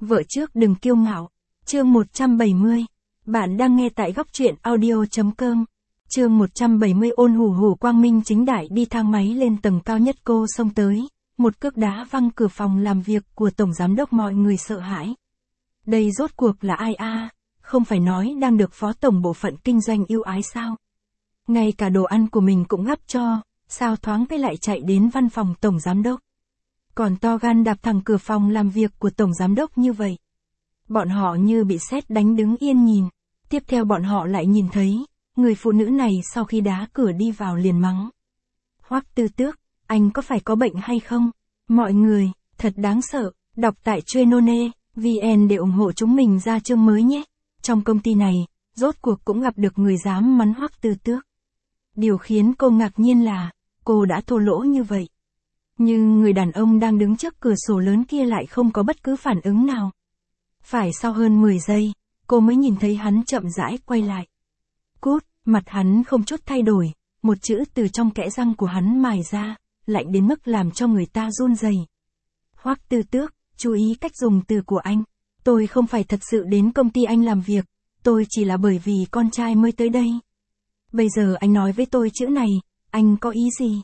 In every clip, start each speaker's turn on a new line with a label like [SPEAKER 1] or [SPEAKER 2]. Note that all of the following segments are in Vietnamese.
[SPEAKER 1] Vợ trước đừng kiêu ngạo. Chương 170. Bạn đang nghe tại góc truyện audio.com. Chương 170. Ôn hủ hủ quang minh chính đại đi thang máy lên tầng cao nhất, cô xông tới, một cước đá văng cửa phòng làm việc của tổng giám đốc. Mọi người sợ hãi. Đây rốt cuộc là ai a? Không phải nói đang được phó tổng bộ phận kinh doanh ưu ái sao? Ngay cả đồ ăn của mình cũng gắp cho, sao thoáng cái lại chạy đến văn phòng tổng giám đốc. Còn to gan đạp thẳng cửa phòng làm việc của tổng giám đốc như vậy. Bọn họ như bị sét đánh đứng yên nhìn. Tiếp theo bọn họ lại nhìn thấy, người phụ nữ này sau khi đá cửa đi vào liền mắng. Hoắc Tư Tước, anh có phải có bệnh hay không? Mọi người, thật đáng sợ, đọc tại Chuyên.vn để ủng hộ chúng mình ra chương mới nhé. Trong công ty này, rốt cuộc cũng gặp được người dám mắng Hoắc Tư Tước. Điều khiến cô ngạc nhiên là, cô đã thô lỗ như vậy. Nhưng người đàn ông đang đứng trước cửa sổ lớn kia lại không có bất cứ phản ứng nào. Phải sau hơn 10 giây, cô mới nhìn thấy hắn chậm rãi quay lại. Cút, mặt hắn không chút thay đổi, một chữ từ trong kẽ răng của hắn mài ra, lạnh đến mức làm cho người ta run rẩy. Hoắc Tư Tước, chú ý cách dùng từ của anh. Tôi không phải thật sự đến công ty anh làm việc, tôi chỉ là bởi vì con trai mới tới đây. Bây giờ anh nói với tôi chữ này, anh có ý gì?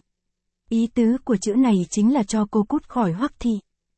[SPEAKER 1] Ý tứ của chữ này chính là cho cô cút khỏi Hoắc thị.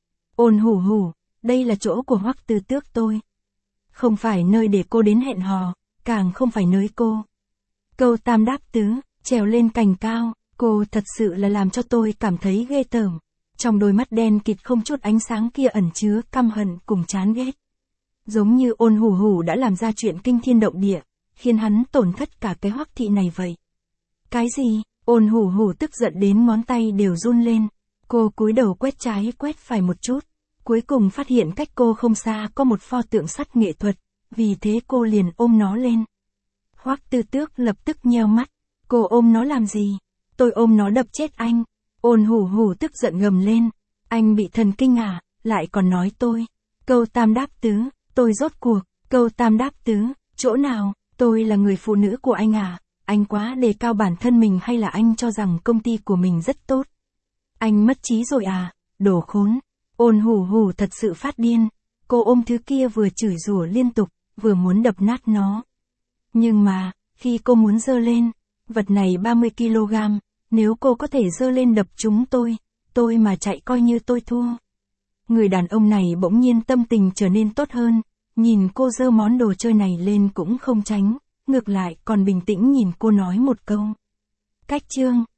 [SPEAKER 1] Ôn hủ hủ, đây là chỗ của Hoắc Tư Tước tôi. Không phải nơi để cô đến hẹn hò, càng không phải nơi cô. Câu tam đáp tứ, trèo lên cành cao, cô thật sự là làm cho tôi cảm thấy ghê tởm. Trong đôi mắt đen kịt không chút ánh sáng kia ẩn chứa căm hận cùng chán ghét. Giống như ôn hủ hủ đã làm ra chuyện kinh thiên động địa, khiến hắn tổn thất cả cái Hoắc thị này vậy. Cái gì? Ôn hủ hủ tức giận đến ngón tay đều run lên. Cô cúi đầu quét trái quét phải một chút. Cuối cùng phát hiện cách cô không xa có một pho tượng sắt nghệ thuật, vì thế cô liền ôm nó lên. Hoắc Tư Tước lập tức nheo mắt. Cô ôm nó làm gì? Tôi ôm nó đập chết anh. Ôn hủ hủ tức giận gầm lên. Anh bị thần kinh à, lại còn nói tôi. Câu tam đáp tứ, tôi rốt cuộc. Câu tam đáp tứ, chỗ nào, tôi là người phụ nữ của anh à? Anh quá đề cao bản thân mình hay là anh cho rằng công ty của mình rất tốt? Anh mất trí rồi à, đồ khốn. Ôn hủ hủ thật sự phát điên. Cô ôm thứ kia vừa chửi rủa liên tục, vừa muốn đập nát nó. Nhưng mà, khi cô muốn giơ lên, vật này 30 kg, nếu cô có thể giơ lên đập chúng tôi mà chạy coi như tôi thua. Người đàn ông này bỗng nhiên tâm tình trở nên tốt hơn, nhìn cô giơ món đồ chơi này lên cũng không tránh, ngược lại còn bình tĩnh nhìn cô nói một câu. Cách chương.